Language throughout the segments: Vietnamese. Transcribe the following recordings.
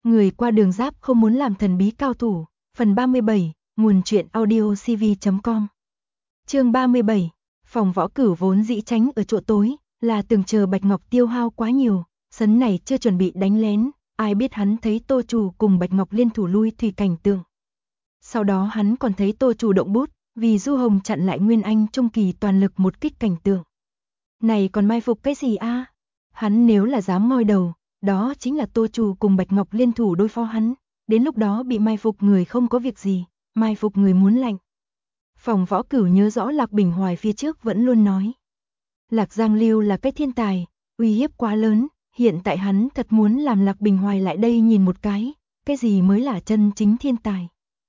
Người qua đường giáp không muốn làm thần bí cao thủ. Phần 37, nguồn truyện audio cv.com. Chương 37, phòng võ cửu vốn dĩ tránh ở chỗ tối, là từng chờ Bạch Ngọc tiêu hao quá nhiều, sấn này chưa chuẩn bị đánh lén, ai biết hắn thấy Tô Chủ cùng Bạch Ngọc liên thủ lui thủy cảnh tượng. Sau đó hắn còn thấy Tô Chủ động bút, vì Du Hồng chặn lại Nguyên Anh trung kỳ toàn lực một kích cảnh tượng. Này còn mai phục cái gì a? Hắn nếu là dám ngoi đầu, đó chính là Tô Chủ cùng Bạch Ngọc liên thủ đối phó hắn, đến lúc đó bị mai phục người không có việc gì, mai phục người muốn lạnh. Phòng võ cửu nhớ rõ Lạc Bình Hoài phía trước vẫn luôn nói. Lạc Giang Lưu là cái thiên tài, uy hiếp quá lớn, hiện tại hắn thật muốn làm Lạc Bình Hoài lại đây nhìn một cái gì mới là chân chính thiên tài.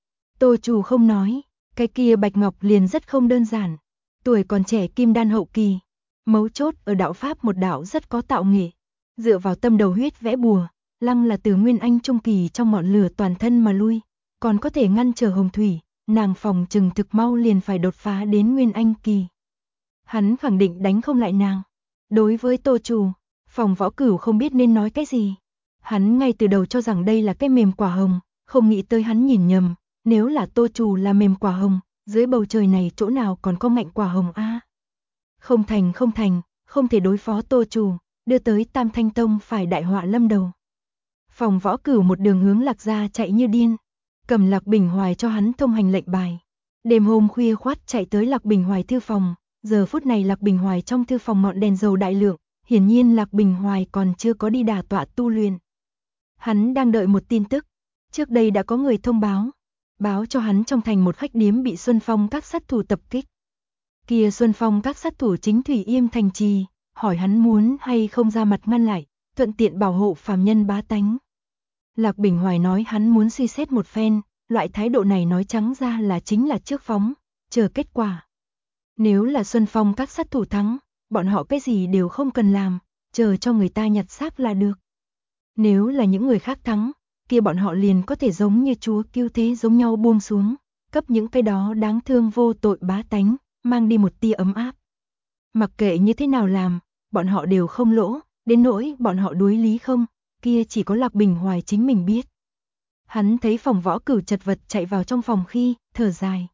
Tô Chủ không nói, cái kia Bạch Ngọc liền rất không đơn giản, tuổi còn trẻ kim đan hậu kỳ, mấu chốt ở đạo pháp một đạo rất có tạo nghệ, dựa vào tâm đầu huyết vẽ bùa, lăng là từ Nguyên Anh trung kỳ trong ngọn lửa toàn thân mà lui, còn có thể ngăn trở hồng thủy, nàng phòng chừng thực mau liền phải đột phá đến Nguyên Anh kỳ. Hắn khẳng định đánh không lại nàng. Đối với Tô Chủ, phòng võ cửu không biết nên nói cái gì. Hắn ngay từ đầu cho rằng đây là cái mềm quả hồng, không nghĩ tới hắn nhìn nhầm, nếu là Tô Chủ là mềm quả hồng, dưới bầu trời này chỗ nào còn có ngạnh quả hồng a? Không thành, không thể đối phó Tô Chủ, đưa tới Tam Thanh Tông phải đại họa lâm đầu. Phòng võ cửu một đường hướng Lạc gia chạy như điên, cầm Lạc Bình Hoài cho hắn thông hành lệnh bài. Đêm hôm khuya khoắt chạy tới Lạc Bình Hoài thư phòng, giờ phút này Lạc Bình Hoài trong thư phòng ngọn đèn dầu đại lượng, hiển nhiên Lạc Bình Hoài còn chưa có đi đả tọa tu luyện. Hắn đang đợi một tin tức, trước đây đã có người thông báo cho hắn trong thành một khách điếm bị Xuân Phong các sát thủ tập kích. Kia Xuân Phong các sát thủ chính Thủy Yêm thành trì, hỏi hắn muốn hay không ra mặt ngăn lại, thuận tiện bảo hộ phàm nhân bá tánh. Lạc Bình Hoài nói hắn muốn suy xét một phen, loại thái độ này nói trắng ra là chính là trước phóng, chờ kết quả. Nếu là Xuân Phong các sát thủ thắng, bọn họ cái gì đều không cần làm, chờ cho người ta nhặt xác là được. Nếu là những người khác thắng, kia bọn họ liền có thể giống như chúa cứu thế giống nhau buông xuống, cấp những cái đó đáng thương vô tội bá tánh, mang đi một tia ấm áp. Mặc kệ như thế nào làm, bọn họ đều không lỗ, đến nỗi bọn họ đối lý không, kia chỉ có Lạc Bình Hoài chính mình biết. Hắn thấy phòng võ cửu chật vật chạy vào trong phòng khi, thở dài.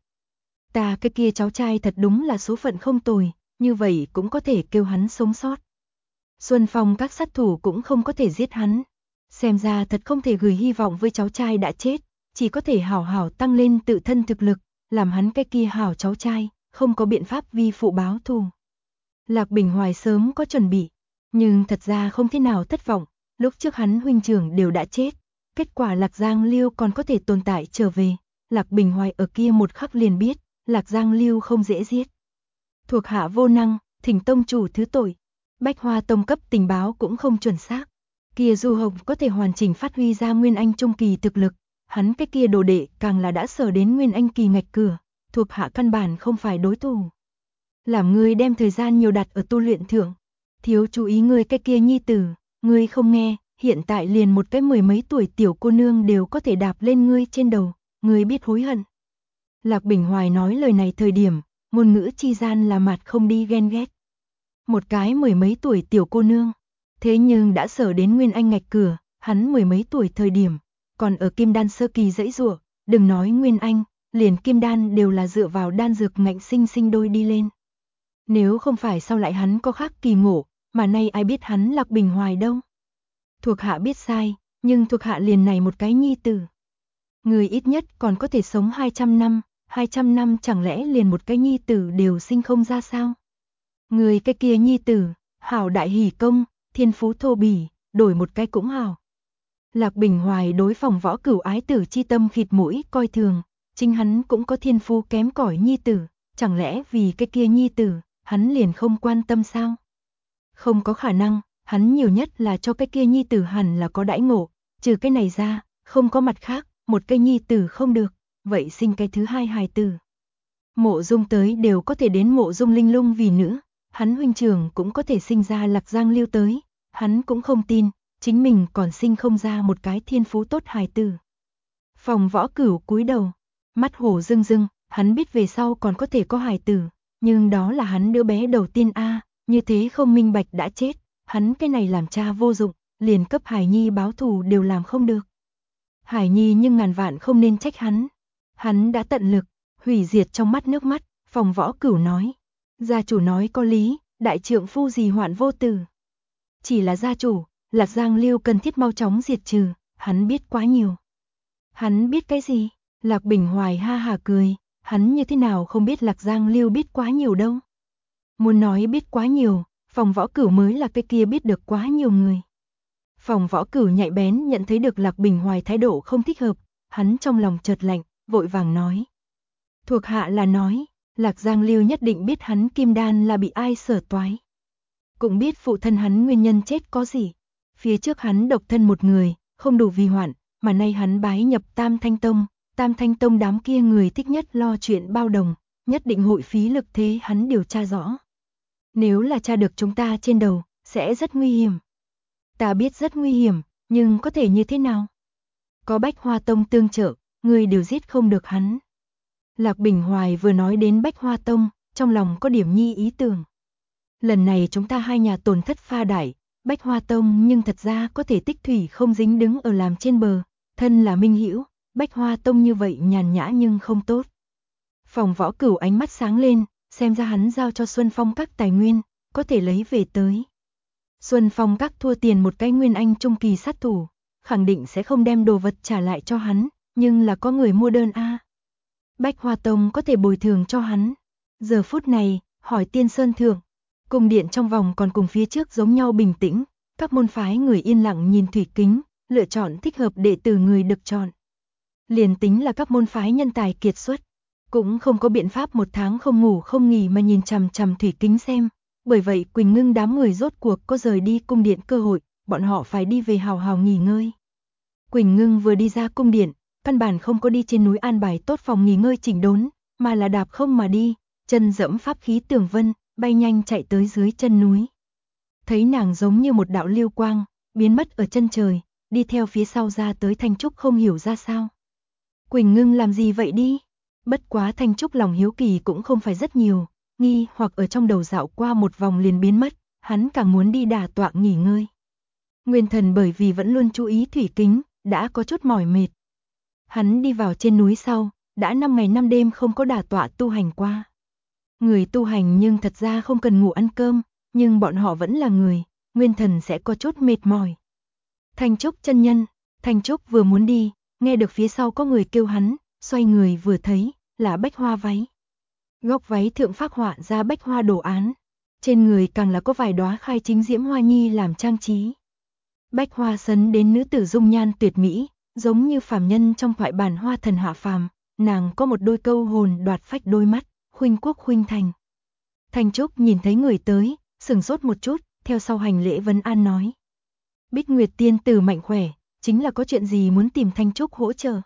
Ta cái kia cháu trai thật đúng là số phận không tồi, như vậy cũng có thể kêu hắn sống sót. Xuân Phong các sát thủ cũng không có thể giết hắn. Xem ra thật không thể gửi hy vọng với cháu trai đã chết, chỉ có thể hảo hảo tăng lên tự thân thực lực, làm hắn cái kia hảo cháu trai, không có biện pháp vi phụ báo thù. Lạc Bình Hoài sớm có chuẩn bị, nhưng thật ra không thế nào thất vọng, lúc trước hắn huynh trưởng đều đã chết, kết quả Lạc Giang Liêu còn có thể tồn tại trở về, Lạc Bình Hoài ở kia một khắc liền biết, Lạc Giang Liêu không dễ giết. Thuộc hạ vô năng, thỉnh tông chủ thứ tội, Bách Hoa Tông cấp tình báo cũng không chuẩn xác. Kia Du Hồng có thể hoàn chỉnh phát huy ra Nguyên Anh trung kỳ thực lực, hắn cái kia đồ đệ càng là đã sở đến Nguyên Anh kỳ ngạch cửa, thuộc hạ căn bản không phải đối thủ. Làm ngươi đem thời gian nhiều đặt ở tu luyện thượng, thiếu chú ý ngươi cái kia nhi tử, ngươi không nghe, hiện tại liền một cái mười mấy tuổi tiểu cô nương đều có thể đạp lên ngươi trên đầu, ngươi biết hối hận. Lạc Bình Hoài nói lời này thời điểm, ngôn ngữ chi gian là mặt không đi ghen ghét. Một cái mười mấy tuổi tiểu cô nương, thế nhưng đã sở đến Nguyên Anh ngạch cửa, hắn mười mấy tuổi thời điểm, còn ở Kim Đan sơ kỳ dãy giụa, đừng nói Nguyên Anh, liền Kim Đan đều là dựa vào đan dược ngạnh sinh đôi đi lên. Nếu không phải sau lại hắn có khác kỳ ngộ, mà nay ai biết hắn Lạc Bình Hoài đâu. Thuộc hạ biết sai, nhưng thuộc hạ liền này một cái nhi tử. Người ít nhất còn có thể sống 200 năm chẳng lẽ liền một cái nhi tử đều sinh không ra sao? Người cái kia nhi tử, hảo đại hỷ công, thiên phú thô bỉ, đổi một cái cũng hảo. Lạc Bình Hoài đối phòng võ cửu ái tử chi tâm khịt mũi coi thường, chính hắn cũng có thiên phú kém cỏi nhi tử, chẳng lẽ vì cái kia nhi tử, hắn liền không quan tâm sao? Không có khả năng, hắn nhiều nhất là cho cái kia nhi tử hẳn là có đãi ngộ, trừ cái này ra, không có mặt khác, một cái nhi tử không được, vậy sinh cái thứ hai hài tử. Mộ Dung tới đều có thể đến Mộ Dung Linh Lung vì nữ, hắn huynh trưởng cũng có thể sinh ra Lạc Giang Liêu tới, hắn cũng không tin, chính mình còn sinh không ra một cái thiên phú tốt hài tử. Phòng võ cửu cúi đầu, mắt hổ rưng rưng, hắn biết về sau còn có thể có hài tử, nhưng đó là hắn đứa bé đầu tiên a, như thế không minh bạch đã chết, hắn cái này làm cha vô dụng, liền cấp hài nhi báo thù đều làm không được. Hải Nhi nhưng ngàn vạn không nên trách hắn. Hắn đã tận lực, hủy diệt trong mắt nước mắt, Phòng Võ Cửu nói. Gia chủ nói có lý, đại trượng phu gì hoạn vô tử. Chỉ là gia chủ, Lạc Giang Lưu cần thiết mau chóng diệt trừ, hắn biết quá nhiều. Hắn biết cái gì? Lạc Bình Hoài ha hà cười, hắn như thế nào không biết Lạc Giang Lưu biết quá nhiều đâu. Muốn nói biết quá nhiều, Phòng Võ Cửu mới là cái kia biết được quá nhiều người. Phòng Võ Cửu nhạy bén nhận thấy được Lạc Bình Hoài thái độ không thích hợp, hắn trong lòng chợt lạnh, vội vàng nói. Thuộc hạ là nói, Lạc Giang Lưu nhất định biết hắn kim đan là bị ai sở toái. Cũng biết phụ thân hắn nguyên nhân chết có gì. Phía trước hắn độc thân một người, không đủ vì hoạn, mà nay hắn bái nhập Tam Thanh Tông đám kia người thích nhất lo chuyện bao đồng, nhất định hội phí lực thế hắn điều tra rõ. Nếu là tra được chúng ta trên đầu, sẽ rất nguy hiểm. Ta biết rất nguy hiểm, nhưng có thể như thế nào? Có Bách Hoa Tông tương trợ, người đều giết không được hắn. Lạc Bình Hoài vừa nói đến Bách Hoa Tông, trong lòng có điểm nhi ý tưởng. Lần này chúng ta hai nhà tổn thất pha đại, Bách Hoa Tông nhưng thật ra có thể tích thủy không dính đứng ở làm trên bờ, thân là minh hữu, Bách Hoa Tông như vậy nhàn nhã nhưng không tốt. Phòng Võ Cửu ánh mắt sáng lên, xem ra hắn giao cho Xuân Phong các tài nguyên, có thể lấy về tới. Xuân Phong các thua tiền một cái nguyên anh trung kỳ sát thủ, khẳng định sẽ không đem đồ vật trả lại cho hắn, nhưng là có người mua đơn a. Bách Hoa Tông có thể bồi thường cho hắn. Giờ phút này, hỏi Tiên Sơn Thượng, cung điện trong vòng còn cùng phía trước giống nhau bình tĩnh, các môn phái người yên lặng nhìn thủy kính, lựa chọn thích hợp đệ tử người được chọn. Liền tính là các môn phái nhân tài kiệt xuất, cũng không có biện pháp một tháng không ngủ không nghỉ mà nhìn chằm chằm thủy kính xem. Bởi vậy Quỳnh Ngưng đám người rốt cuộc có rời đi cung điện cơ hội, bọn họ phải đi về hào hào nghỉ ngơi. Quỳnh Ngưng vừa đi ra cung điện, căn bản không có đi trên núi an bài tốt phòng nghỉ ngơi chỉnh đốn, mà là đạp không mà đi, chân dẫm pháp khí tường vân, bay nhanh chạy tới dưới chân núi. Thấy nàng giống như một đạo lưu quang, biến mất ở chân trời, đi theo phía sau ra tới Thanh Trúc không hiểu ra sao. Quỳnh Ngưng làm gì vậy đi? Bất quá Thanh Trúc lòng hiếu kỳ cũng không phải rất nhiều, nghi hoặc ở trong đầu dạo qua một vòng liền biến mất, hắn càng muốn đi đả tọa nghỉ ngơi. Nguyên Thần bởi vì vẫn luôn chú ý thủy kính, đã có chút mỏi mệt. Hắn đi vào trên núi sau, đã 5 ngày 5 đêm không có đả tọa tu hành qua. Người tu hành nhưng thật ra không cần ngủ ăn cơm, nhưng bọn họ vẫn là người, Nguyên Thần sẽ có chút mệt mỏi. Thanh Trúc chân nhân, Thanh Trúc vừa muốn đi, nghe được phía sau có người kêu hắn, xoay người vừa thấy, là bách hoa váy. Góc váy thượng phác họa ra bách hoa đồ án, trên người càng là có vài đóa khai chính diễm hoa nhi làm trang trí. Bách hoa sấn đến nữ tử dung nhan tuyệt mỹ, giống như phàm nhân trong thoại bản hoa thần hạ phàm, nàng có một đôi câu hồn đoạt phách đôi mắt, khuynh quốc khuynh thành. Thanh Trúc nhìn thấy người tới, sửng sốt một chút, theo sau hành lễ vấn an nói. Bích Nguyệt tiên tử mạnh khỏe, chính là có chuyện gì muốn tìm Thanh Trúc hỗ trợ.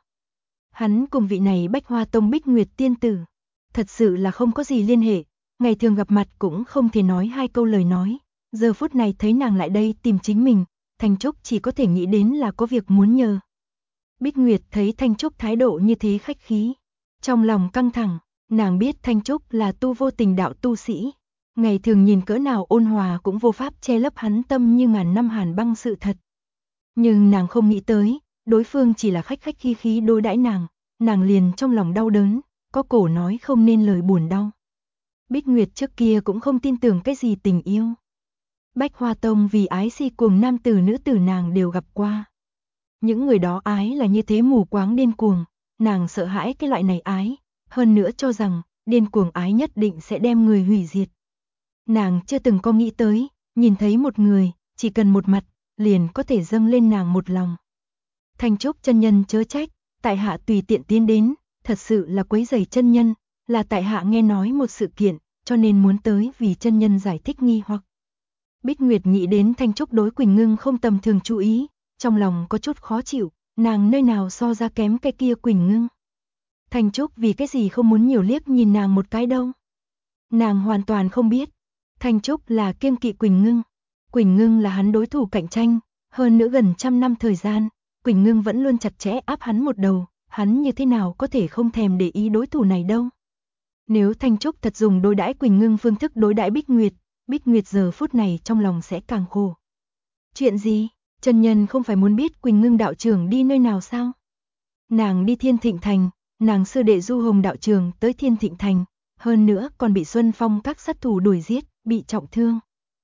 Hắn cùng vị này Bách Hoa Tông Bích Nguyệt tiên tử, thật sự là không có gì liên hệ, ngày thường gặp mặt cũng không thể nói hai câu lời nói, giờ phút này thấy nàng lại đây tìm chính mình, Thanh Trúc chỉ có thể nghĩ đến là có việc muốn nhờ. Bích Nguyệt thấy Thanh Trúc thái độ như thế khách khí, trong lòng căng thẳng, nàng biết Thanh Trúc là tu vô tình đạo tu sĩ, ngày thường nhìn cỡ nào ôn hòa cũng vô pháp che lấp hắn tâm như ngàn năm hàn băng sự thật. Nhưng nàng không nghĩ tới, đối phương chỉ là khách khách khí khí đối đãi nàng liền trong lòng đau đớn, có cổ nói không nên lời buồn đau. Bích Nguyệt trước kia cũng không tin tưởng cái gì tình yêu. Bách Hoa Tông vì ái si cuồng nam tử nữ tử nàng đều gặp qua. Những người đó ái là như thế mù quáng điên cuồng, nàng sợ hãi cái loại này ái, hơn nữa cho rằng điên cuồng ái nhất định sẽ đem người hủy diệt. Nàng chưa từng có nghĩ tới, nhìn thấy một người, chỉ cần một mặt, liền có thể dâng lên nàng một lòng. Thanh Trúc chân nhân chớ trách, tại hạ tùy tiện tiến đến, thật sự là quấy rầy chân nhân, là tại hạ nghe nói một sự kiện, cho nên muốn tới vì chân nhân giải thích nghi hoặc. Bích Nguyệt nghĩ đến Thanh Trúc đối Quỳnh Ngưng không tầm thường chú ý, trong lòng có chút khó chịu, nàng nơi nào so ra kém cái kia Quỳnh Ngưng. Thanh Trúc vì cái gì không muốn nhiều liếc nhìn nàng một cái đâu. Nàng hoàn toàn không biết, Thanh Trúc là kiêng kỵ Quỳnh Ngưng. Quỳnh Ngưng là hắn đối thủ cạnh tranh, hơn nữa gần 100 năm thời gian, Quỳnh Ngưng vẫn luôn chặt chẽ áp hắn một đầu, hắn như thế nào có thể không thèm để ý đối thủ này đâu. Nếu Thanh Trúc thật dùng đối đãi Quỳnh Ngưng phương thức đối đãi Bích Nguyệt giờ phút này trong lòng sẽ càng khổ. Chuyện gì? Chân nhân không phải muốn biết Quỳnh Ngưng đạo trưởng đi nơi nào sao? Nàng đi Thiên Thịnh Thành, nàng sư đệ Du Hồng đạo trường tới Thiên Thịnh Thành, hơn nữa còn bị Xuân Phong các sát thủ đuổi giết, bị trọng thương.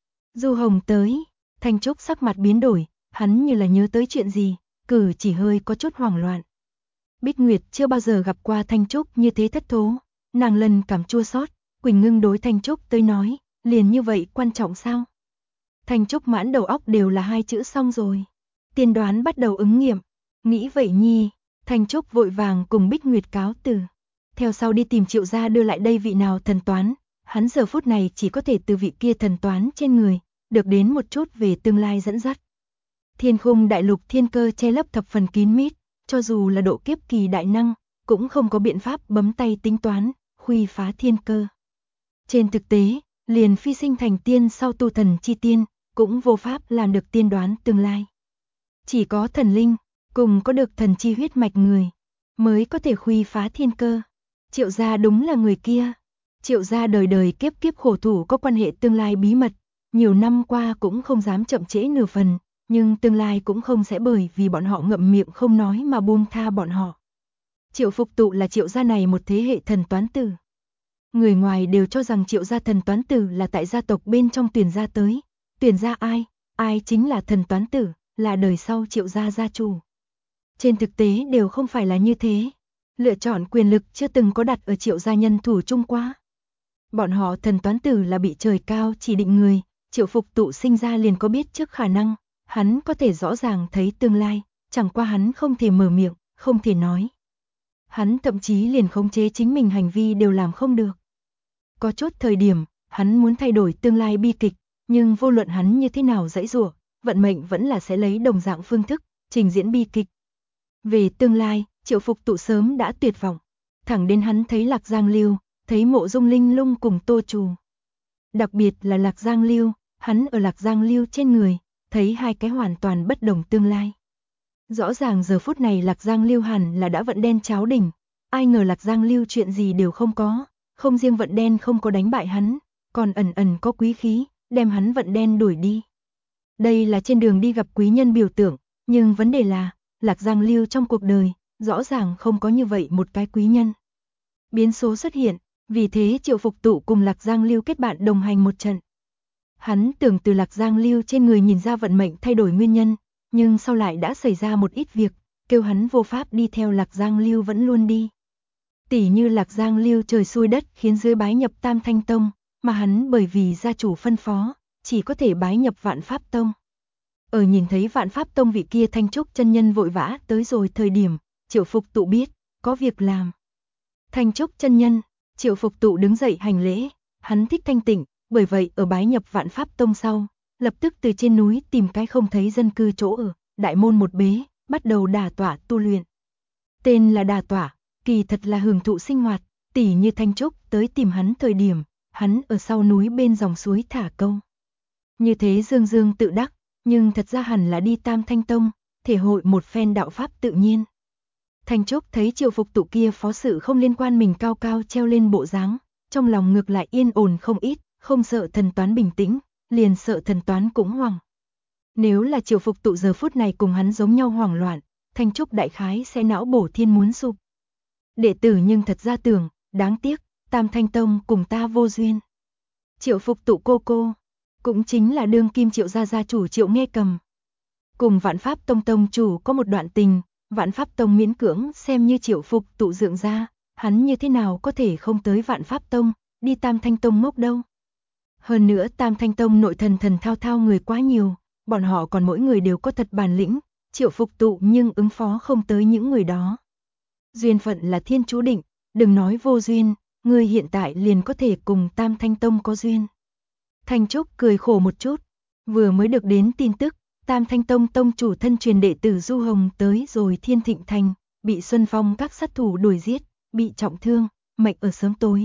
Du Hồng tới, Thanh Trúc sắc mặt biến đổi, hắn như là nhớ tới chuyện gì, cử chỉ hơi có chút hoảng loạn. Bích Nguyệt chưa bao giờ gặp qua Thanh Trúc như thế thất thố, nàng lần cảm chua xót, Quỳnh Ngưng đối Thanh Trúc tới nói, liền như vậy quan trọng sao? Thanh Trúc mãn đầu óc đều là hai chữ xong rồi. Tiên đoán bắt đầu ứng nghiệm, nghĩ vậy nhi, Thanh Trúc vội vàng cùng Bích Nguyệt cáo từ. Theo sau đi tìm Triệu gia đưa lại đây vị nào thần toán, hắn giờ phút này chỉ có thể từ vị kia thần toán trên người, được đến một chút về tương lai dẫn dắt. Thiên khung đại lục thiên cơ che lấp thập phần kín mít, cho dù là độ kiếp kỳ đại năng, cũng không có biện pháp bấm tay tính toán, khuy phá thiên cơ. Trên thực tế, liền phi sinh thành tiên sau tu thần chi tiên, cũng vô pháp làm được tiên đoán tương lai. Chỉ có thần linh, cùng có được thần chi huyết mạch người, mới có thể khuy phá thiên cơ. Triệu gia đúng là người kia. Triệu gia đời đời kiếp kiếp khổ thủ có quan hệ tương lai bí mật, nhiều năm qua cũng không dám chậm trễ nửa phần, nhưng tương lai cũng không sẽ bởi vì bọn họ ngậm miệng không nói mà buông tha bọn họ. Triệu Phục Tụ là Triệu gia này một thế hệ thần toán tử. Người ngoài đều cho rằng Triệu gia thần toán tử là tại gia tộc bên trong tuyển gia tới, tuyển gia ai, ai chính là thần toán tử, là đời sau Triệu gia gia chủ. Trên thực tế đều không phải là như thế. Lựa chọn quyền lực chưa từng có đặt ở Triệu gia nhân thủ chung qua. Bọn họ thần toán tử là bị trời cao chỉ định người, Triệu Phục Tụ sinh ra liền có biết trước khả năng, hắn có thể rõ ràng thấy tương lai, chẳng qua hắn không thể mở miệng, không thể nói. Hắn thậm chí liền khống chế chính mình hành vi đều làm không được. Có chút thời điểm, hắn muốn thay đổi tương lai bi kịch, nhưng vô luận hắn như thế nào giãy giụa, vận mệnh vẫn là sẽ lấy đồng dạng phương thức trình diễn bi kịch. Về tương lai, Triệu Phục Tụ sớm đã tuyệt vọng, thẳng đến hắn thấy Lạc Giang Lưu, thấy Mộ Dung Linh Lung cùng Tô Trù. Đặc biệt là Lạc Giang Lưu, hắn ở Lạc Giang Lưu trên người, thấy hai cái hoàn toàn bất đồng tương lai. Rõ ràng giờ phút này Lạc Giang Lưu hẳn là đã vận đen cháo đỉnh, ai ngờ Lạc Giang Lưu chuyện gì đều không có, không riêng vận đen không có đánh bại hắn, còn ẩn ẩn có quý khí, đem hắn vận đen đuổi đi. Đây là trên đường đi gặp quý nhân biểu tượng, nhưng vấn đề là, Lạc Giang Lưu trong cuộc đời, rõ ràng không có như vậy một cái quý nhân. Biến số xuất hiện, vì thế Triệu Phục Tụ cùng Lạc Giang Lưu kết bạn đồng hành một trận. Hắn tưởng từ Lạc Giang Lưu trên người nhìn ra vận mệnh thay đổi nguyên nhân, nhưng sau lại đã xảy ra một ít việc, kêu hắn vô pháp đi theo Lạc Giang Lưu vẫn luôn đi. Tỉ như Lạc Giang Lưu trời xui đất khiến dưới bái nhập Tam Thanh Tông, mà hắn bởi vì gia chủ phân phó, chỉ có thể bái nhập Vạn Pháp Tông. Ở nhìn thấy Vạn Pháp Tông vị kia Thanh Trúc chân nhân vội vã tới rồi thời điểm, Triệu Phục Tụ biết, có việc làm. Thanh Trúc chân nhân, Triệu Phục Tụ đứng dậy hành lễ, hắn thích thanh tịnh, bởi vậy ở bái nhập Vạn Pháp Tông sau, lập tức từ trên núi tìm cái không thấy dân cư chỗ ở, đại môn một bế, bắt đầu đả tọa tu luyện. Tên là đả tọa, kỳ thật là hưởng thụ sinh hoạt, tỉ như Thanh Trúc tới tìm hắn thời điểm, hắn ở sau núi bên dòng suối thả câu. Như thế dương dương tự đắc, nhưng thật ra hẳn là đi Tam Thanh Tông, thể hội một phen đạo pháp tự nhiên. Thanh Trúc thấy Triệu Phục Tụ kia phó sự không liên quan mình cao cao treo lên bộ dáng, trong lòng ngược lại yên ổn không ít, không sợ thần toán bình tĩnh, liền sợ thần toán cũng hoảng. Nếu là Triệu Phục Tụ giờ phút này cùng hắn giống nhau hoảng loạn, Thanh Trúc đại khái sẽ não bổ thiên muốn sụp. Đệ tử nhưng thật ra tưởng, đáng tiếc, Tam Thanh Tông cùng ta vô duyên. Triệu Phục Tụ cô, cũng chính là đương kim Triệu gia gia chủ Triệu Nghe Cầm. Cùng Vạn Pháp Tông tông chủ có một đoạn tình, Vạn Pháp Tông miễn cưỡng xem như Triệu Phục Tụ dưỡng ra, hắn như thế nào có thể không tới Vạn Pháp Tông, đi Tam Thanh Tông ngốc đâu. Hơn nữa Tam Thanh Tông nội thần thao người quá nhiều, bọn họ còn mỗi người đều có thật bản lĩnh, Triệu Phục Tụ nhưng ứng phó không tới những người đó. Duyên phận là thiên chú định, đừng nói vô duyên, người hiện tại liền có thể cùng Tam Thanh Tông có duyên. Thanh Trúc cười khổ một chút, vừa mới được đến tin tức, Tam Thanh Tông tông chủ thân truyền đệ tử Du Hồng tới rồi Thiên Thịnh Thành, bị Xuân Phong các sát thủ đuổi giết, bị trọng thương, mệnh ở sớm tối.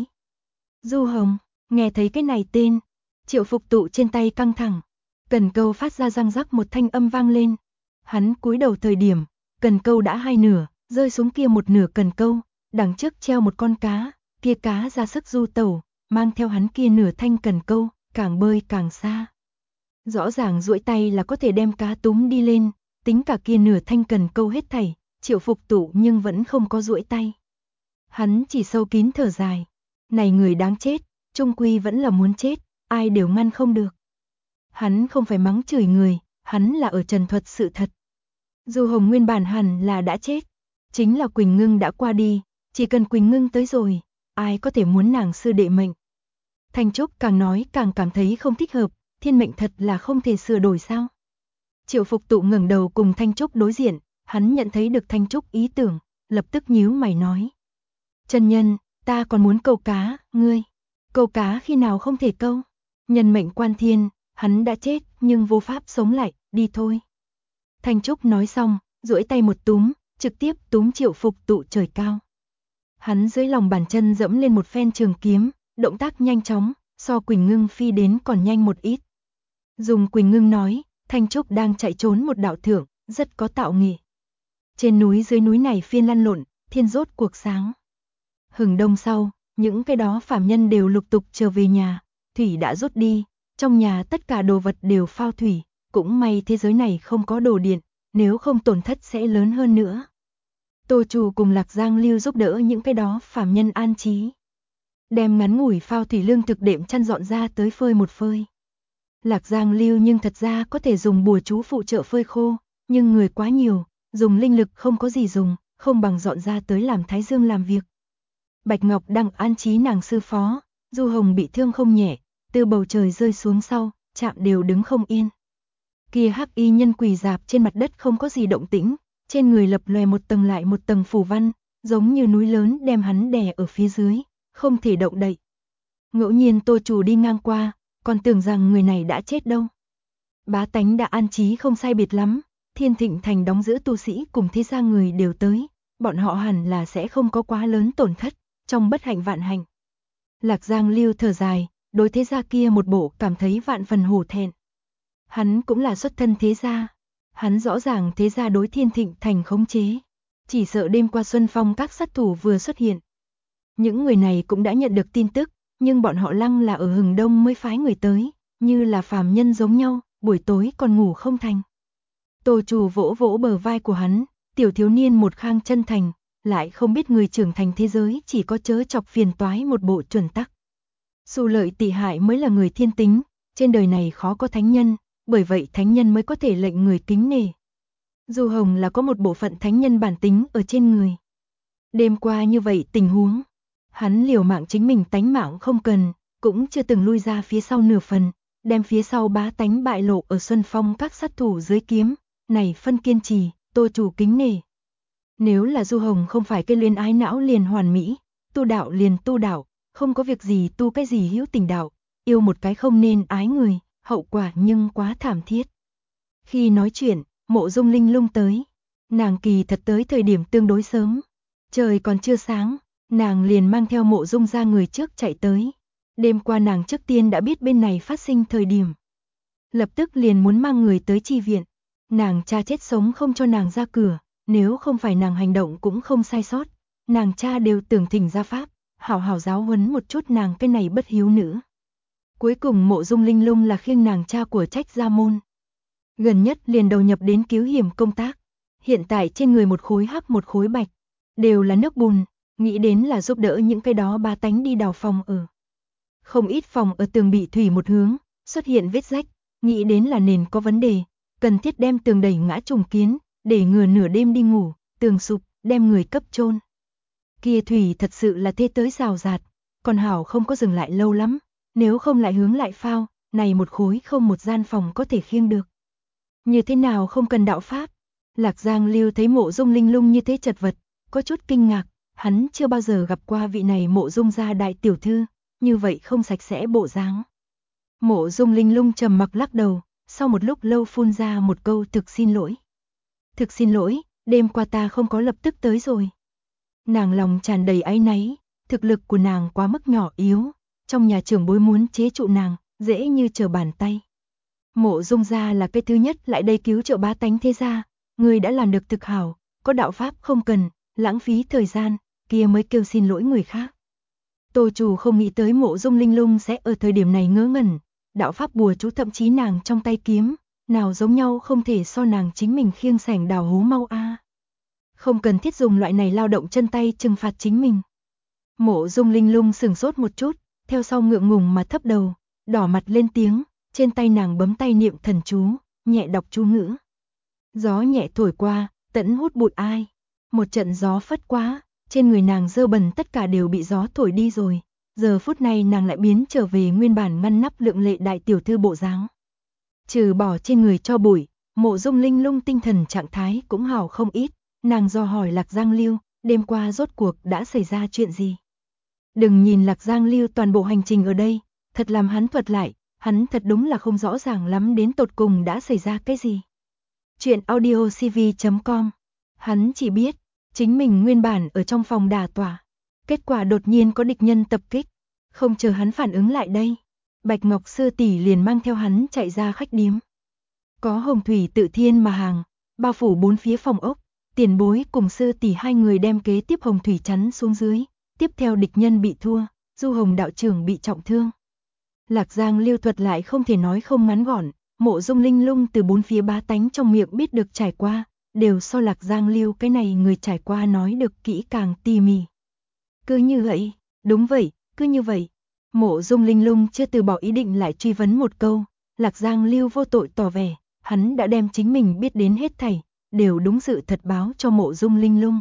Du Hồng, nghe thấy cái này tên, Triệu Phục Tụ trên tay căng thẳng, cần câu phát ra răng rắc một thanh âm vang lên. Hắn cúi đầu thời điểm, cần câu đã hai nửa, rơi xuống kia một nửa cần câu, đằng trước treo một con cá, kia cá ra sức du tẩu, mang theo hắn kia nửa thanh cần câu, càng bơi càng xa. Rõ ràng duỗi tay là có thể đem cá túm đi lên, tính cả kia nửa thanh cần câu hết thảy, Triệu Phục Tụ nhưng vẫn không có duỗi tay. Hắn chỉ sâu kín thở dài. Này người đáng chết, chung quy vẫn là muốn chết, ai đều ngăn không được. Hắn không phải mắng chửi người, hắn là ở trần thuật sự thật. Du Hồng nguyên bản hẳn là đã chết, chính là Quỳnh Ngưng đã qua đi, chỉ cần Quỳnh Ngưng tới rồi, ai có thể muốn nàng sư đệ mệnh. Thanh Trúc càng nói càng cảm thấy không thích hợp, thiên mệnh thật là không thể sửa đổi sao. Triệu Phục Tụ ngẩng đầu cùng Thanh Trúc đối diện, hắn nhận thấy được Thanh Trúc ý tưởng, lập tức nhíu mày nói. Chân nhân, ta còn muốn câu cá, ngươi. Câu cá khi nào không thể câu? Nhân mệnh quan thiên, hắn đã chết nhưng vô pháp sống lại, đi thôi. Thanh Trúc nói xong, duỗi tay một túm, trực tiếp túm Triệu Phục Tụ trời cao. Hắn dưới lòng bàn chân dẫm lên một phen trường kiếm, động tác nhanh chóng, so Quỳnh Ngưng phi đến còn nhanh một ít. Dùng Quỳnh Ngưng nói, Thanh Trúc đang chạy trốn một đạo thượng, rất có tạo nghệ. Trên núi dưới núi này phiên lăn lộn, thiên rốt cuộc sáng. Hừng đông sau, những cái đó phàm nhân đều lục tục trở về nhà, thủy đã rút đi, trong nhà tất cả đồ vật đều phao thủy, cũng may thế giới này không có đồ điện, nếu không tổn thất sẽ lớn hơn nữa. Tô Trù cùng Lạc Giang Lưu giúp đỡ những cái đó phàm nhân an trí. Đem ngắn ngủi phao thủy lương thực đệm chăn dọn ra tới phơi một phơi. Lạc Giang Lưu nhưng thật ra có thể dùng bùa chú phụ trợ phơi khô, nhưng người quá nhiều, dùng linh lực không có gì dùng, không bằng dọn ra tới làm Thái Dương làm việc. Bạch Ngọc đang an trí nàng sư phó, Du Hồng bị thương không nhẹ, từ bầu trời rơi xuống sau, chạm đều đứng không yên. Kia hắc y nhân quỳ rạp trên mặt đất không có gì động tĩnh, trên người lập lòe một tầng lại một tầng phù văn, giống như núi lớn đem hắn đè ở phía dưới, không thể động đậy. Ngẫu nhiên Tô Trù đi ngang qua, còn tưởng rằng người này đã chết đâu. Bá tánh đã an trí không sai biệt lắm, Thiên Thịnh Thành đóng giữ tu sĩ cùng thế gia người đều tới, bọn họ hẳn là sẽ không có quá lớn tổn thất, trong bất hạnh vạn hạnh. Lạc Giang Lưu thở dài, đối thế gia kia một bộ cảm thấy vạn phần hổ thẹn. Hắn cũng là xuất thân thế gia, hắn rõ ràng thế gia đối Thiên Thịnh Thành khống chế, chỉ sợ đêm qua Xuân Phong các sát thủ vừa xuất hiện. Những người này cũng đã nhận được tin tức, nhưng bọn họ lăng là ở hừng đông mới phái người tới, như là phàm nhân giống nhau, buổi tối còn ngủ không thành. Tô Trù vỗ vỗ bờ vai của hắn, tiểu thiếu niên một khang chân thành, lại không biết người trưởng thành thế giới chỉ có chớ chọc phiền toái một bộ chuẩn tắc. Xù Lợi Tị Hại mới là người thiên tính, trên đời này khó có thánh nhân, bởi vậy thánh nhân mới có thể lệnh người kính nể. Du Hồng là có một bộ phận thánh nhân bản tính ở trên người. Đêm qua như vậy tình huống, hắn liều mạng chính mình tánh mạng không cần, cũng chưa từng lui ra phía sau nửa phần, đem phía sau bá tánh bại lộ ở Xuân Phong các sát thủ dưới kiếm, này phân kiên trì, Tô Trù kính nể. Nếu là Du Hồng không phải cái luyến ái não liền hoàn mỹ, tu đạo liền tu đạo, không có việc gì tu cái gì hữu tình đạo, yêu một cái không nên ái người, hậu quả nhưng quá thảm thiết. Khi nói chuyện, Mộ Dung Linh Lung tới, nàng kỳ thật tới thời điểm tương đối sớm, trời còn chưa sáng, nàng liền mang theo Mộ Dung ra người trước chạy tới. Đêm qua nàng trước tiên đã biết bên này phát sinh thời điểm, lập tức liền muốn mang người tới chi viện. Nàng cha chết sống không cho nàng ra cửa, nếu không phải nàng hành động cũng không sai sót, nàng cha đều tưởng thỉnh ra pháp, hảo hảo giáo huấn một chút nàng cái này bất hiếu nữ. Cuối cùng Mộ Dung Linh Lung là khiêng nàng cha của Trách Gia Môn. Gần nhất liền đầu nhập đến cứu hiểm công tác, hiện tại trên người một khối hắc một khối bạch, đều là nước bùn, nghĩ đến là giúp đỡ những cái đó bá tánh đi đào phòng ở. Không ít phòng ở tường bị thủy một hướng, xuất hiện vết rách, nghĩ đến là nền có vấn đề, cần thiết đem tường đẩy ngã trùng kiến, để ngừa nửa đêm đi ngủ, tường sụp, đem người cấp chôn. Kia thủy thật sự là thê tới rào rạt, còn hảo không có dừng lại lâu lắm, nếu không lại hướng lại phao, này một khối không một gian phòng có thể khiêng được. Như thế nào không cần đạo pháp? Lạc Giang Lưu thấy Mộ Dung Linh Lung như thế chật vật, có chút kinh ngạc, hắn chưa bao giờ gặp qua vị này Mộ Dung gia đại tiểu thư, như vậy không sạch sẽ bộ dáng. Mộ Dung Linh Lung trầm mặc lắc đầu, sau một lúc lâu phun ra một câu thực xin lỗi. Thực xin lỗi, đêm qua ta không có lập tức tới rồi. Nàng lòng tràn đầy áy náy, thực lực của nàng quá mức nhỏ yếu, trong nhà trưởng bối muốn chế trụ nàng, dễ như trở bàn tay. Mộ Dung gia là cái thứ nhất lại đây cứu trợ bá tánh thế gia, người đã làm được thực hảo, có đạo pháp không cần, lãng phí thời gian, kia mới kêu xin lỗi người khác. Tô Trù không nghĩ tới Mộ Dung Linh Lung sẽ ở thời điểm này ngớ ngẩn, đạo pháp bùa chú thậm chí nàng trong tay kiếm, nào giống nhau không thể so nàng chính mình khiêng sẻng đào hố mau a. không cần thiết dùng loại này lao động chân tay trừng phạt chính mình. Mộ Dung Linh Lung sừng sốt một chút, theo sau ngượng ngùng mà thấp đầu, đỏ mặt lên tiếng, trên tay nàng bấm tay niệm thần chú, nhẹ đọc chú ngữ. Gió nhẹ thổi qua, tẫn hút bụi ai. Một trận gió phất quá, trên người nàng dơ bẩn tất cả đều bị gió thổi đi rồi. Giờ phút này nàng lại biến trở về nguyên bản ngăn nắp lượng lệ đại tiểu thư bộ dáng. Trừ bỏ trên người cho bụi, Mộ Dung Linh Lung tinh thần trạng thái cũng hảo không ít. Nàng do hỏi Lạc Giang Lưu, đêm qua rốt cuộc đã xảy ra chuyện gì? Đừng nhìn Lạc Giang Lưu toàn bộ hành trình ở đây, thật làm hắn thuật lại, hắn thật đúng là không rõ ràng lắm đến tột cùng đã xảy ra cái gì. Chuyện audiocv.com. Hắn chỉ biết, chính mình nguyên bản ở trong phòng đả tỏa. Kết quả đột nhiên có địch nhân tập kích. Không chờ hắn phản ứng lại đây, Bạch Ngọc sư tỷ liền mang theo hắn chạy ra khách điếm. Có hồng thủy tự thiên mà hàng, bao phủ bốn phía phòng ốc. Tiền bối cùng sư tỷ hai người đem kế tiếp hồng thủy chắn xuống dưới. Tiếp theo địch nhân bị thua, Du Hồng đạo trưởng bị trọng thương. Lạc Giang Lưu thuật lại không thể nói không ngắn gọn. Mộ Dung Linh Lung từ bốn phía bá tánh trong miệng biết được trải qua, đều so Lạc Giang Lưu cái này người trải qua nói được kỹ càng tỉ mỉ. Cứ như vậy, đúng vậy, cứ như vậy. Mộ Dung Linh Lung chưa từ bỏ ý định lại truy vấn một câu. Lạc Giang Lưu vô tội tỏ vẻ, hắn đã đem chính mình biết đến hết thảy, đều đúng sự thật báo cho Mộ Dung Linh Lung.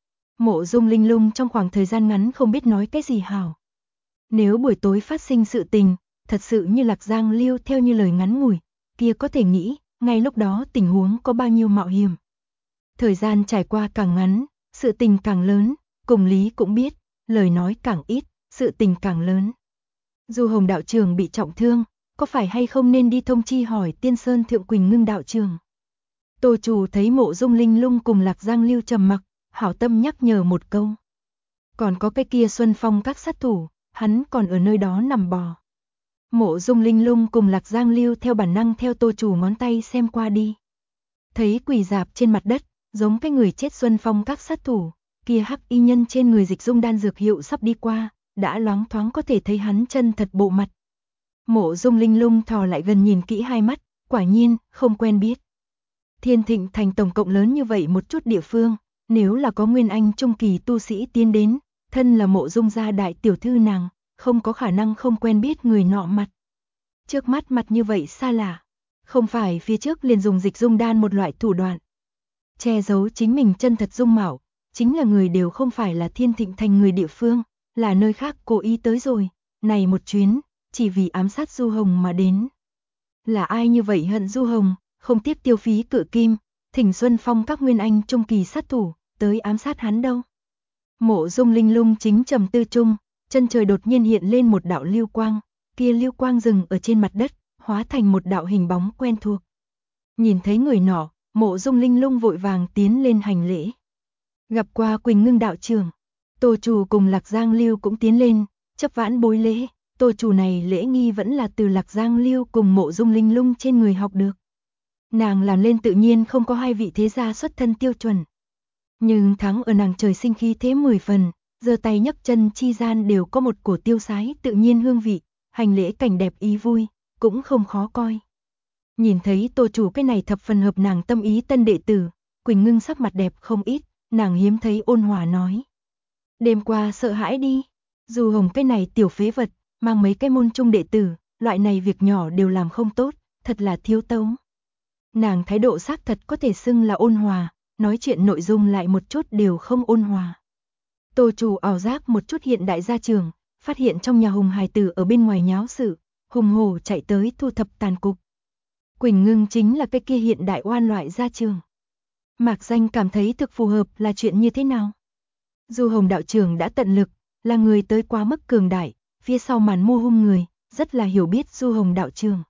Mộ Dung Linh Lung trong khoảng thời gian ngắn không biết nói cái gì hảo. Nếu buổi tối phát sinh sự tình, thật sự như Lạc Giang Lưu theo như lời ngắn ngủi, kia có thể nghĩ, ngay lúc đó tình huống có bao nhiêu mạo hiểm. Thời gian trải qua càng ngắn, sự tình càng lớn, cùng lý cũng biết, lời nói càng ít, sự tình càng lớn. Du Hồng đạo trưởng bị trọng thương, có phải hay không nên đi thông chi hỏi Tiên Sơn Thượng Quỳnh Ngưng đạo trưởng. Tô Trù thấy Mộ Dung Linh Lung cùng Lạc Giang Lưu trầm mặc, hảo tâm nhắc nhở một câu. Còn có cái kia Xuân Phong các sát thủ, hắn còn ở nơi đó nằm bò. Mộ Dung Linh Lung cùng Lạc Giang Lưu theo bản năng theo Tô Trù ngón tay xem qua đi. Thấy quỳ rạp trên mặt đất, giống cái người chết Xuân Phong các sát thủ, kia hắc y nhân trên người dịch dung đan dược hiệu sắp đi qua, đã loáng thoáng có thể thấy hắn chân thật bộ mặt. Mộ Dung Linh Lung thò lại gần nhìn kỹ hai mắt, quả nhiên, không quen biết. Thiên Thịnh Thành tổng cộng lớn như vậy một chút địa phương, nếu là có nguyên anh trung kỳ tu sĩ tiến đến, thân là Mộ Dung gia đại tiểu thư nàng, không có khả năng không quen biết người nọ mặt. Trước mắt mặt như vậy xa lạ, không phải phía trước liền dùng dịch dung đan một loại thủ đoạn. Che giấu chính mình chân thật dung mạo, chính là người đều không phải là Thiên Thịnh Thành người địa phương, là nơi khác cố ý tới rồi, này một chuyến, chỉ vì ám sát Du Hồng mà đến. Là ai như vậy hận Du Hồng, không tiếc tiêu phí cự kim, thỉnh Xuân Phong các nguyên anh trung kỳ sát thủ, tới ám sát hắn đâu. Mộ Dung Linh Lung chính trầm tư chung, chân trời đột nhiên hiện lên một đạo lưu quang, kia lưu quang dừng ở trên mặt đất, hóa thành một đạo hình bóng quen thuộc. Nhìn thấy người nọ, Mộ Dung Linh Lung vội vàng tiến lên hành lễ. Gặp qua Quỳnh Ngưng đạo trưởng, Tô Trù cùng Lạc Giang Lưu cũng tiến lên, chấp vãn bối lễ. Tô Trù này lễ nghi vẫn là từ Lạc Giang Lưu cùng Mộ Dung Linh Lung trên người học được. Nàng làm lên tự nhiên không có hai vị thế gia xuất thân tiêu chuẩn. Nhưng thắng ở nàng trời sinh khí thế 10 phần, giơ tay nhấc chân chi gian đều có một cổ tiêu sái tự nhiên hương vị, hành lễ cảnh đẹp ý vui, cũng không khó coi. Nhìn thấy Tô Trù cái này thập phần hợp nàng tâm ý tân đệ tử, Quỳnh Ngưng sắc mặt đẹp không ít, nàng hiếm thấy ôn hòa nói. Đêm qua sợ hãi đi, Du Hồng cái này tiểu phế vật, mang mấy cái môn trung đệ tử, loại này việc nhỏ đều làm không tốt, thật là thiếu tấu. Nàng thái độ xác thật có thể xưng là ôn hòa, nói chuyện nội dung lại một chút đều không ôn hòa. Tô Trù ảo giác một chút hiện đại gia trường, phát hiện trong nhà Hùng hài tử ở bên ngoài nháo sự, hùng hổ chạy tới thu thập tàn cục. Quỳnh Ngưng chính là cái kia hiện đại oan loại gia trường. Mạc Danh cảm thấy thực phù hợp là chuyện như thế nào? Du Hồng đạo trưởng đã tận lực, là người tới quá mức cường đại, phía sau màn mô hung người, rất là hiểu biết Du Hồng đạo trưởng.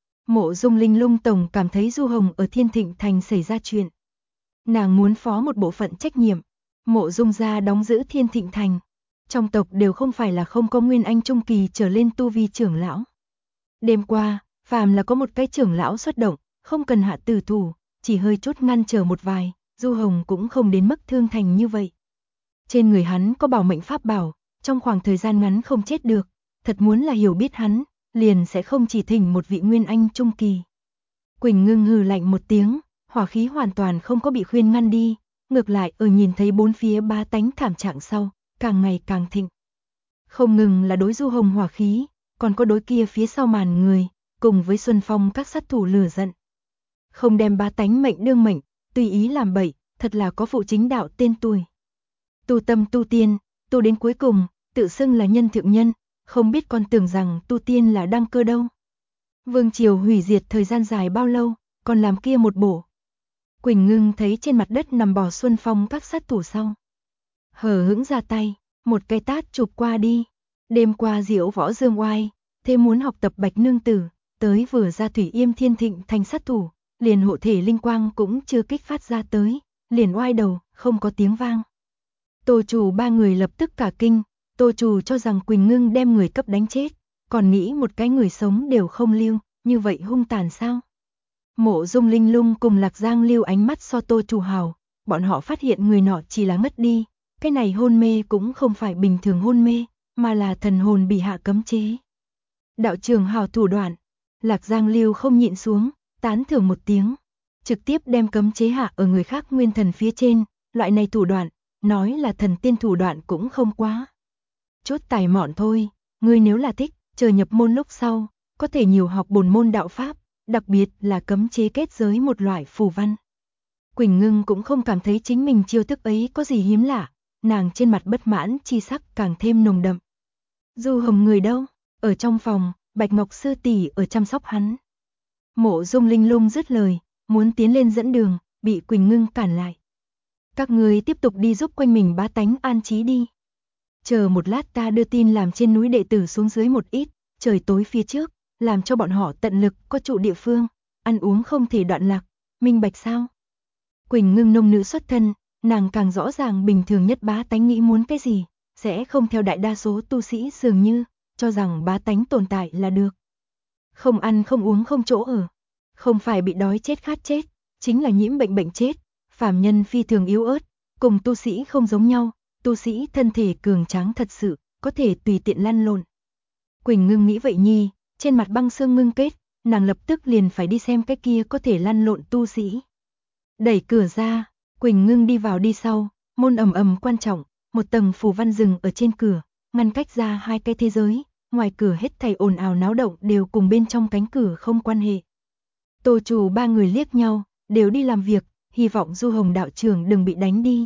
Mộ Dung Linh Lung tổng cảm thấy Du Hồng ở Thiên Thịnh Thành xảy ra chuyện. Nàng muốn phó một bộ phận trách nhiệm, Mộ Dung gia đóng giữ Thiên Thịnh Thành. Trong tộc đều không phải là không có nguyên anh trung kỳ trở lên tu vi trưởng lão. Đêm qua, phàm là có một cái trưởng lão xuất động, không cần hạ tử thủ, chỉ hơi chút ngăn trở một vài, Du Hồng cũng không đến mức thương thành như vậy. Trên người hắn có bảo mệnh pháp bảo, trong khoảng thời gian ngắn không chết được, thật muốn là hiểu biết hắn, liền sẽ không chỉ thỉnh một vị nguyên anh trung kỳ. Quỳnh Ngưng hừ lạnh một tiếng, hỏa khí hoàn toàn không có bị khuyên ngăn đi, ngược lại ở nhìn thấy bốn phía bá tánh thảm trạng sau, càng ngày càng thịnh. Không ngừng là đối Du Hồng hỏa khí, còn có đối kia phía sau màn người, cùng với Xuân Phong các sát thủ lửa giận. Không đem bá tánh mệnh đương mệnh, tùy ý làm bậy, thật là có phụ chính đạo tên tuổi. Tu tâm tu tiên, tu đến cuối cùng, tự xưng là nhân thượng nhân, không biết còn tưởng rằng tu tiên là đăng cơ đâu. Vương triều hủy diệt thời gian dài bao lâu, còn làm kia một bổ. Quỳnh Ngưng thấy trên mặt đất nằm bò Xuân Phong các sát thủ sau. Hờ hững ra tay, một cái tát chụp qua đi. Đêm qua diễu võ dương oai, thế muốn học tập Bạch Nương Tử, tới vừa ra Thủy Yêm Thiên Thịnh thành sát thủ, liền hộ thể linh quang cũng chưa kích phát ra tới, liền oai đầu, không có tiếng vang. Tô Trù ba người lập tức cả kinh, Tô Trù cho rằng Quỳnh Ngưng đem người cấp đánh chết, còn nghĩ một cái người sống đều không lưu, như vậy hung tàn sao? Mộ Dung Linh Lung cùng Lạc Giang lưu ánh mắt so Tô Trù hào, bọn họ phát hiện người nọ chỉ là ngất đi, cái này hôn mê cũng không phải bình thường hôn mê, mà là thần hồn bị hạ cấm chế. Đạo trưởng hào thủ đoạn, Lạc Giang lưu không nhịn xuống, tán thưởng một tiếng, trực tiếp đem cấm chế hạ ở người khác nguyên thần phía trên, loại này thủ đoạn, nói là thần tiên thủ đoạn cũng không quá. Chút tài mọn thôi, ngươi nếu là thích, chờ nhập môn lúc sau, có thể nhiều học bổn môn đạo pháp, đặc biệt là cấm chế kết giới một loại phù văn. Quỳnh Ngưng cũng không cảm thấy chính mình chiêu thức ấy có gì hiếm lạ, nàng trên mặt bất mãn chi sắc càng thêm nồng đậm. Du Hồng người đâu? Ở trong phòng, Bạch Ngọc sư tỷ ở chăm sóc hắn. Mộ Dung Linh Lung dứt lời, muốn tiến lên dẫn đường, bị Quỳnh Ngưng cản lại. Các người tiếp tục đi giúp quanh mình bá tánh an trí đi. Chờ một lát ta đưa tin làm trên núi đệ tử xuống dưới một ít, trời tối phía trước, làm cho bọn họ tận lực có trụ địa phương, ăn uống không thể đoạn lạc, minh bạch sao? Quỳnh Ngưng nông nữ xuất thân, nàng càng rõ ràng bình thường nhất bá tánh nghĩ muốn cái gì, sẽ không theo đại đa số tu sĩ dường như, cho rằng bá tánh tồn tại là được. Không ăn không uống không chỗ ở, không phải bị đói chết khát chết, chính là nhiễm bệnh chết, phàm nhân phi thường yếu ớt, cùng tu sĩ không giống nhau, tu sĩ thân thể cường tráng thật sự, có thể tùy tiện lăn lộn. Quỳnh Ngưng nghĩ vậy nhi, trên mặt băng xương ngưng kết, nàng lập tức liền phải đi xem cái kia có thể lăn lộn tu sĩ. Đẩy cửa ra, Quỳnh Ngưng đi vào đi sau, môn ầm ầm quan trọng, một tầng phù văn rừng ở trên cửa, ngăn cách ra hai cái thế giới, ngoài cửa hết thảy ồn ào náo động đều cùng bên trong cánh cửa không quan hệ. Tô Trù ba người liếc nhau, đều đi làm việc, hy vọng Du Hồng đạo trưởng đừng bị đánh đi.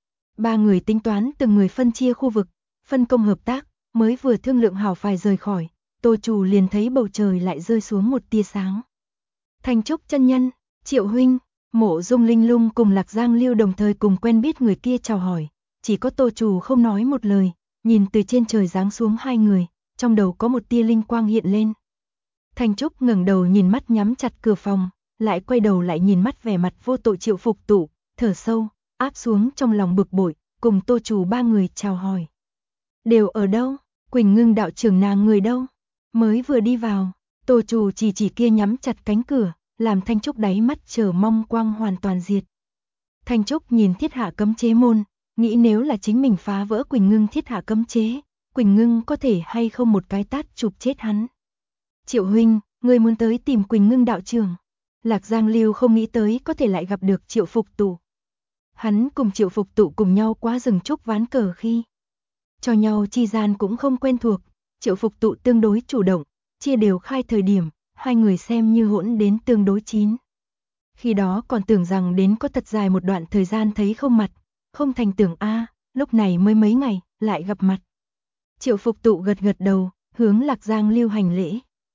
Ba người tính toán từng người phân chia khu vực, phân công hợp tác, mới vừa thương lượng hảo phải rời khỏi, Tô Trù liền thấy bầu trời lại rơi xuống một tia sáng. Thanh Trúc chân nhân, Triệu huynh, Mộ Dung Linh Lung cùng Lạc Giang Lưu đồng thời cùng quen biết người kia chào hỏi, chỉ có Tô Trù không nói một lời, nhìn từ trên trời giáng xuống hai người, trong đầu có một tia linh quang hiện lên. Thanh Trúc ngẩng đầu nhìn mắt nhắm chặt cửa phòng, lại quay đầu lại nhìn mắt vẻ mặt vô tội Triệu Phục Tụ, thở sâu, áp xuống trong lòng bực bội, cùng Tô Trù ba người chào hỏi. Đều ở đâu? Quỳnh Ngưng đạo trưởng nàng người đâu? Mới vừa đi vào, Tô Trù chỉ kia nhắm chặt cánh cửa, làm Thanh Trúc đáy mắt chờ mong quang hoàn toàn diệt. Thanh Trúc nhìn thiết hạ cấm chế môn, nghĩ nếu là chính mình phá vỡ Quỳnh Ngưng thiết hạ cấm chế, Quỳnh Ngưng có thể hay không một cái tát chụp chết hắn. Triệu huynh, người muốn tới tìm Quỳnh Ngưng đạo trưởng. Lạc Giang Lưu không nghĩ tới có thể lại gặp được Triệu Phục Tụ. Hắn cùng Triệu Phục Tụ cùng nhau qua rừng trúc ván cờ khi cho nhau chi gian cũng không quen thuộc, Triệu Phục Tụ tương đối chủ động, chia đều khai thời điểm, hai người xem như hỗn đến tương đối chín. Khi đó còn tưởng rằng đến có thật dài một đoạn thời gian thấy không mặt, không thành tưởng lúc này mới mấy ngày, lại gặp mặt. Triệu Phục Tụ gật gật đầu, hướng Lạc Giang Lưu hành lễ.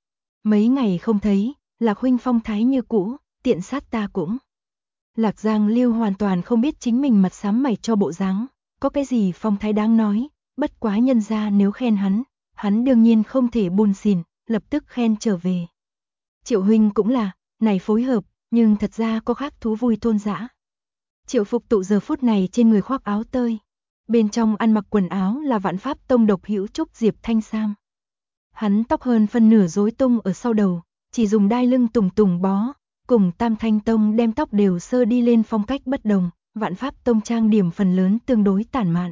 Mấy ngày không thấy, Lạc huynh phong thái như cũ, tiện sát ta cũng. Lạc Giang Lưu hoàn toàn không biết chính mình mặt xám mày cho bộ dáng, có cái gì phong thái đáng nói, bất quá nhân ra nếu khen hắn đương nhiên không thể buồn xỉn, lập tức khen trở về. Triệu huynh cũng là, này phối hợp, nhưng thật ra có khác thú vui thôn dã. Triệu Phục Tụ giờ phút này trên người khoác áo tơi, bên trong ăn mặc quần áo là Vạn Pháp Tông độc hữu trúc diệp thanh sam. Hắn tóc hơn phân nửa rối tung ở sau đầu, chỉ dùng đai lưng tùng tùng bó, cùng Tam Thanh Tông đem tóc đều sơ đi lên phong cách bất đồng, Vạn Pháp Tông trang điểm phần lớn tương đối tản mạn.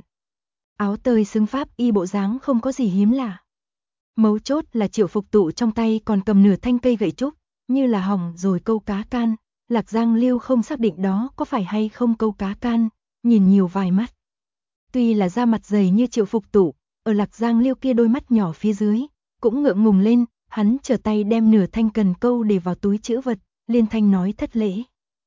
Áo tơi xứng pháp y bộ dáng không có gì hiếm lạ. Mấu chốt là Triệu Phục Tụ trong tay còn cầm nửa thanh cây gậy trúc, như là hỏng rồi câu cá can. Lạc Giang Lưu không xác định đó có phải hay không câu cá can, nhìn nhiều vài mắt. Tuy là da mặt dày như Triệu Phục Tụ, ở Lạc Giang Liêu kia đôi mắt nhỏ phía dưới, cũng ngượng ngùng lên, hắn trở tay đem nửa thanh cần câu để vào túi trữ vật, liên thanh nói thất lễ.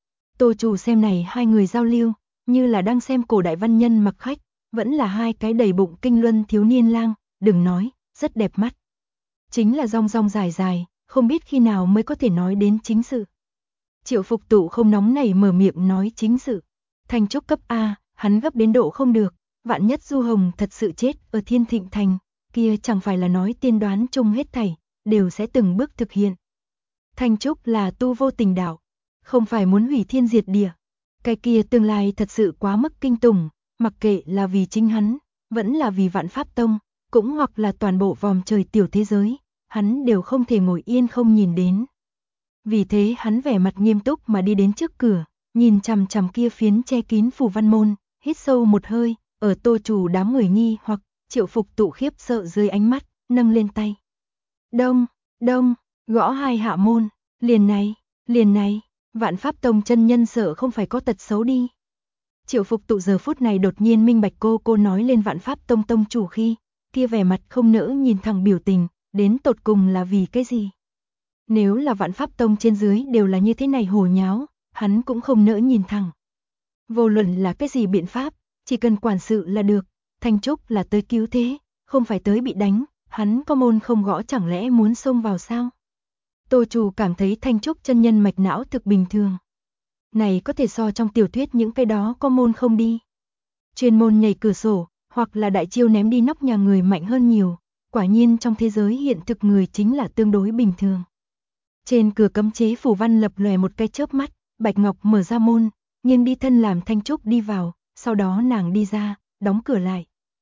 Tô chủ xem này hai người giao lưu, như là đang xem cổ đại văn nhân mặc khách, vẫn là hai cái đầy bụng kinh luân thiếu niên lang, đừng nói, rất đẹp mắt. Chính là rong rong dài dài, không biết khi nào mới có thể nói đến chính sự. Triệu Phục Tụ không nóng nảy mở miệng nói chính sự. Thanh trúc cấp A, hắn gấp đến độ không được, vạn nhất Du Hồng thật sự chết ở Thiên Thịnh Thành, kia chẳng phải là nói tiên đoán chung hết thảy, đều sẽ từng bước thực hiện. Thanh trúc là tu vô tình đạo, không phải muốn hủy thiên diệt địa. Cái kia tương lai thật sự quá mức kinh tủng, mặc kệ là vì chính hắn, vẫn là vì Vạn Pháp Tông, cũng hoặc là toàn bộ vòm trời tiểu thế giới, hắn đều không thể ngồi yên không nhìn đến. Vì thế hắn vẻ mặt nghiêm túc mà đi đến trước cửa, nhìn chằm chằm kia phiến che kín phù văn môn, hít sâu một hơi, ở Tô chủ đám người nghi hoặc Triệu Phục Tụ khiếp sợ dưới ánh mắt, nâng lên tay. Đông, đông, gõ hai hạ môn, liền này, Vạn Pháp Tông chân nhân sợ không phải có tật xấu đi. Triệu Phục Tụ giờ phút này đột nhiên minh bạch cô nói lên Vạn Pháp Tông tông chủ khi, kia vẻ mặt không nỡ nhìn thẳng biểu tình, đến tột cùng là vì cái gì. Nếu là Vạn Pháp Tông trên dưới đều là như thế này hồ nháo, hắn cũng không nỡ nhìn thẳng. Vô luận là cái gì biện pháp, chỉ cần quản sự là được, Thanh Trúc là tới cứu thế, không phải tới bị đánh, hắn có môn không gõ chẳng lẽ muốn xông vào sao? Tô chủ cảm thấy Thanh Trúc chân nhân mạch não thực bình thường. Này có thể so trong tiểu thuyết những cái đó có môn không đi. Chuyên môn nhảy cửa sổ, hoặc là đại chiêu ném đi nóc nhà người mạnh hơn nhiều, quả nhiên trong thế giới hiện thực người chính là tương đối bình thường. Trên cửa cấm chế phù văn lập lòe một cái chớp mắt, Bạch Ngọc mở ra môn, nghiêng đi thân làm Thanh Trúc đi vào, sau đó nàng đi ra, đóng cửa lại.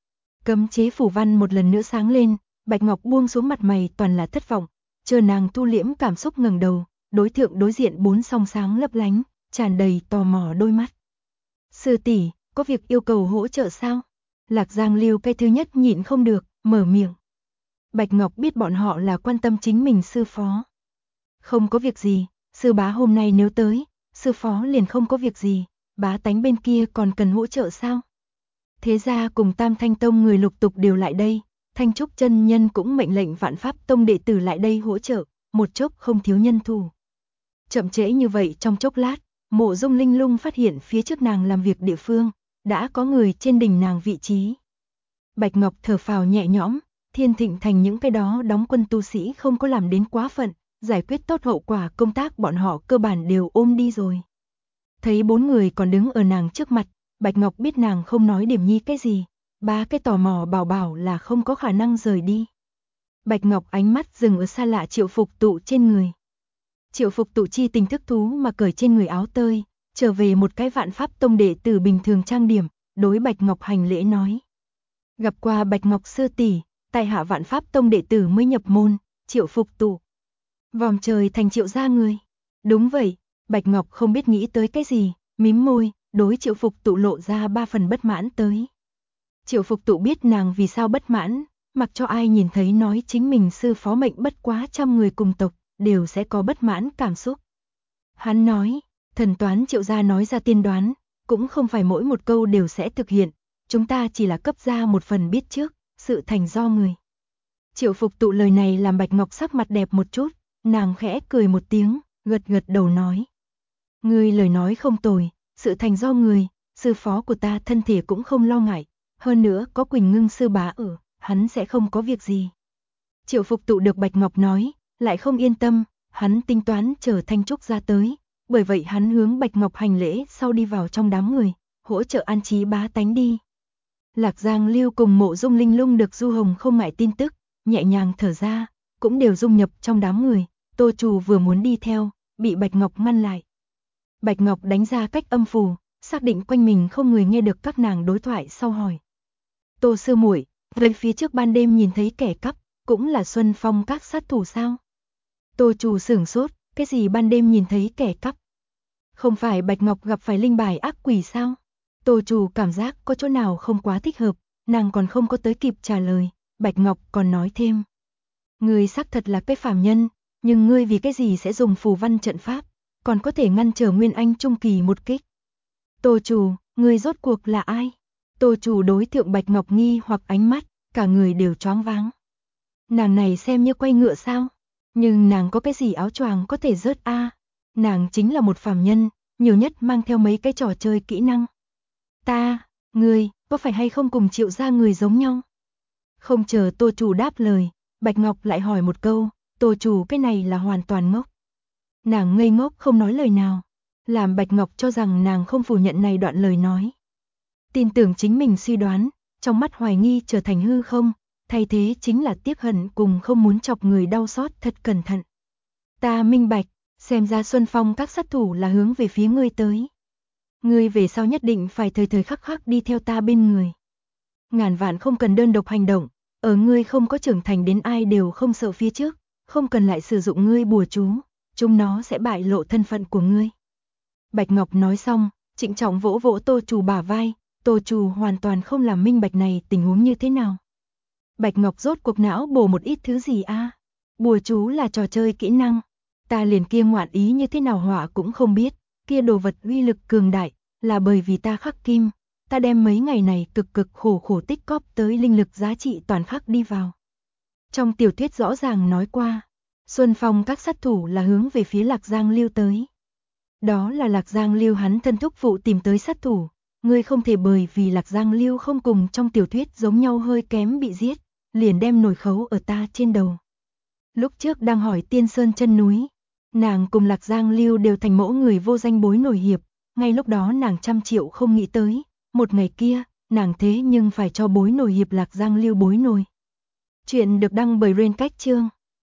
Cấm chế phù văn một lần nữa sáng lên, Bạch Ngọc buông xuống mặt mày toàn là thất vọng, chờ nàng thu liễm cảm xúc ngẩng đầu, đối diện bốn song sáng lấp lánh, tràn đầy tò mò đôi mắt. Sư tỷ, có việc yêu cầu hỗ trợ sao? Lạc Giang Liêu cái thứ nhất nhịn không được, mở miệng. Bạch Ngọc biết bọn họ là quan tâm chính mình sư phó. Không có việc gì, sư bá hôm nay nếu tới, sư phó liền không có việc gì, bá tánh bên kia còn cần hỗ trợ sao? Thế ra cùng Tam Thanh Tông người lục tục đều lại đây, Thanh Trúc chân nhân cũng mệnh lệnh Vạn Pháp Tông đệ tử lại đây hỗ trợ, một chốc không thiếu nhân thủ. Chậm trễ như vậy trong chốc lát, Mộ Dung Linh Lung phát hiện phía trước nàng làm việc địa phương, đã có người trên đỉnh nàng vị trí. Bạch Ngọc thở phào nhẹ nhõm, Thiên Thịnh Thành những cái đó đóng quân tu sĩ không có làm đến quá phận, giải quyết tốt hậu quả công tác bọn họ cơ bản đều ôm đi rồi. Thấy bốn người còn đứng ở nàng trước mặt, Bạch Ngọc biết nàng không nói điểm nhi cái gì, ba cái tò mò bảo là không có khả năng rời đi. Bạch Ngọc ánh mắt dừng ở xa lạ Triệu Phục Tụ trên người. Triệu Phục Tụ chi tình thức thú mà cởi trên người áo tơi, trở về một cái Vạn Pháp Tông đệ tử bình thường trang điểm, đối Bạch Ngọc hành lễ nói. Gặp qua Bạch Ngọc sư tỷ, tại hạ Vạn Pháp Tông đệ tử mới nhập môn, Triệu Phục Tụ. Vòm trời thành Triệu gia người. Đúng vậy, Bạch Ngọc không biết nghĩ tới cái gì, mím môi, đối Triệu Phục Tụ lộ ra ba phần bất mãn tới. Triệu Phục Tụ biết nàng vì sao bất mãn, mặc cho ai nhìn thấy nói chính mình sư phó mệnh bất quá trăm người cùng tộc, đều sẽ có bất mãn cảm xúc. Hắn nói, thần toán Triệu gia nói ra tiên đoán, cũng không phải mỗi một câu đều sẽ thực hiện, chúng ta chỉ là cấp ra một phần biết trước, sự thành do người. Triệu Phục Tụ lời này làm Bạch Ngọc sắc mặt đẹp một chút, nàng khẽ cười một tiếng, gật đầu nói. Ngươi lời nói không tồi, sự thành do người, sư phó của ta thân thể cũng không lo ngại, hơn nữa có Quỳnh Ngưng sư bá ở, hắn sẽ không có việc gì. Triệu Phục Tụ được Bạch Ngọc nói, lại không yên tâm, hắn tính toán chờ Thanh Trúc ra tới, bởi vậy hắn hướng Bạch Ngọc hành lễ sau đi vào trong đám người, hỗ trợ an trí bá tánh đi. Lạc Giang Liêu cùng Mộ Dung Linh Lung được Du Hồng không ngại tin tức, nhẹ nhàng thở ra, cũng đều dung nhập trong đám người. Tô Trù vừa muốn đi theo, bị Bạch Ngọc ngăn lại. Bạch Ngọc đánh ra cách âm phù, xác định quanh mình không người nghe được các nàng đối thoại sau hỏi. Tô sư muội, vậy phía trước ban đêm nhìn thấy kẻ cắp, cũng là Xuân Phong các sát thủ sao? Tô Trù sửng sốt, cái gì ban đêm nhìn thấy kẻ cắp? Không phải Bạch Ngọc gặp phải linh bài ác quỷ sao? Tô Trù cảm giác có chỗ nào không quá thích hợp, nàng còn không có tới kịp trả lời, Bạch Ngọc còn nói thêm. Ngươi xác thật là cái phàm nhân, nhưng ngươi vì cái gì sẽ dùng phù văn trận pháp, còn có thể ngăn trở Nguyên Anh trung kỳ một kích? Tô Trù, Ngươi rốt cuộc là ai? Tô chủ đối thượng Bạch Ngọc nghi hoặc ánh mắt, cả người đều choáng váng. Nàng này xem như quay ngựa sao? Nhưng nàng có cái gì áo choàng có thể rớt a? Nàng chính là một phàm nhân, nhiều nhất mang theo mấy cái trò chơi kỹ năng. Ngươi, có phải hay không cùng Triệu gia người giống nhau? Không chờ Tô chủ đáp lời, Bạch Ngọc lại hỏi một câu, Tô chủ cái này là hoàn toàn ngốc. Nàng ngây ngốc không nói lời nào, làm Bạch Ngọc cho rằng nàng không phủ nhận này đoạn lời nói. Tin tưởng chính mình suy đoán, trong mắt hoài nghi trở thành hư không, thay thế chính là tiếc hận cùng không muốn chọc người đau xót thật cẩn thận. Ta minh bạch, xem ra Xuân Phong các sát thủ là hướng về phía ngươi tới. Ngươi về sau nhất định phải thời thời khắc khắc đi theo ta bên người. Ngàn vạn không cần đơn độc hành động, ở ngươi không có trưởng thành đến ai đều không sợ phía trước, không cần lại sử dụng ngươi bùa chú, chúng nó sẽ bại lộ thân phận của ngươi. Bạch Ngọc nói xong, trịnh trọng vỗ vỗ Tô chủ bả vai, Tô chủ hoàn toàn không làm minh bạch này tình huống như thế nào. Bạch Ngọc rốt cuộc não bổ một ít thứ gì a? Bùa chú là trò chơi kỹ năng, ta liền kia ngoạn ý như thế nào họa cũng không biết, kia đồ vật uy lực cường đại, là bởi vì ta khắc kim, ta đem mấy ngày này cực cực khổ khổ tích cóp tới linh lực giá trị toàn khắc đi vào. Trong tiểu thuyết rõ ràng nói qua, Xuân Phong các sát thủ là hướng về phía Lạc Giang Lưu tới. Đó là Lạc Giang Lưu hắn thân thúc phụ tìm tới sát thủ, ngươi không thể bởi vì Lạc Giang Lưu không cùng trong tiểu thuyết giống nhau hơi kém bị giết, liền đem nổi khấu ở ta trên đầu. Lúc trước đang hỏi Tiên Sơn chân núi, nàng cùng Lạc Giang Lưu đều thành mẫu người vô danh bối nổi hiệp, ngay lúc đó nàng 100 triệu không nghĩ tới, một ngày kia, nàng thế nhưng phải cho bối nổi hiệp Lạc Giang Lưu bối nổi. Chuyện được đăng bởi Rain Cách Chương.